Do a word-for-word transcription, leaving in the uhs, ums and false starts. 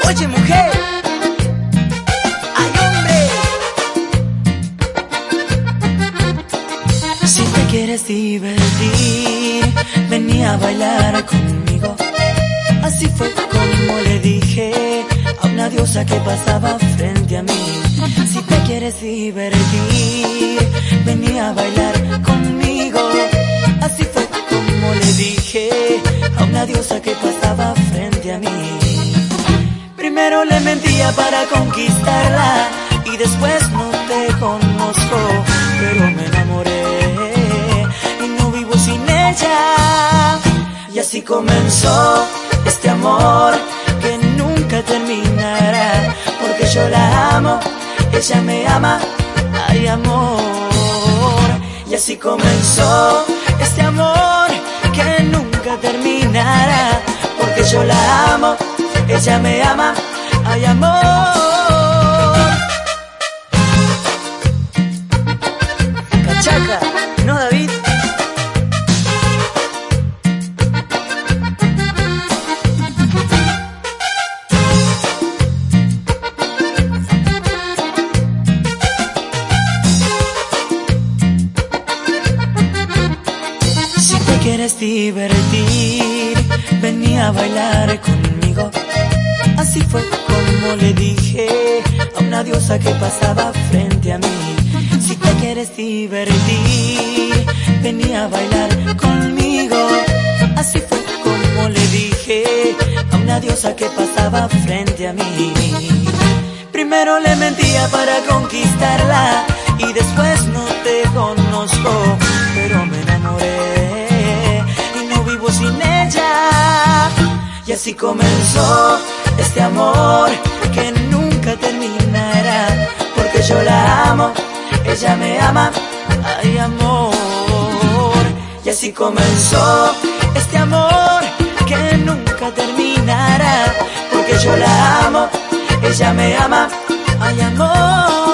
Oye, mujer, ay, hombre, si te quieres divertir, vení a bailar conmigo. Así fue como le dije a una diosa que pasaba frente a mí. Si te quieres divertir, vení a bailar conmigo. Así fue como le dije a una diosa que pasaba frente a mí. Primero le mentía para conquistarla y después no te conozco, pero me enamoré y no vivo sin ella. Y así comenzó este amor que nunca terminará, porque yo la amo, ella me ama, ay amor. Y así comenzó este amor que nunca terminará, porque yo la amo, ella me ama, ay amor. Cachaca, ¿no, David? Si te quieres divertir, vení a bailar conmigo. Así fue como le dije a una diosa que pasaba frente a mí. Si te quieres divertir, vení a bailar conmigo. Así fue como le dije a una diosa que pasaba frente a mí. Primero le mentía para conquistarla y después no te conozco, pero me enamoré y no vivo sin ella. Y así comenzó este amor que nunca terminará, porque yo la amo, ella me ama, ay amor. Y así comenzó este amor que nunca terminará, porque yo la amo, ella me ama, ay amor.